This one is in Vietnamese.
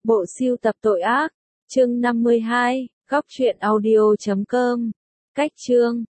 Bộ sưu tập tội ác, chương 52, góc truyện audio.com. Cách chương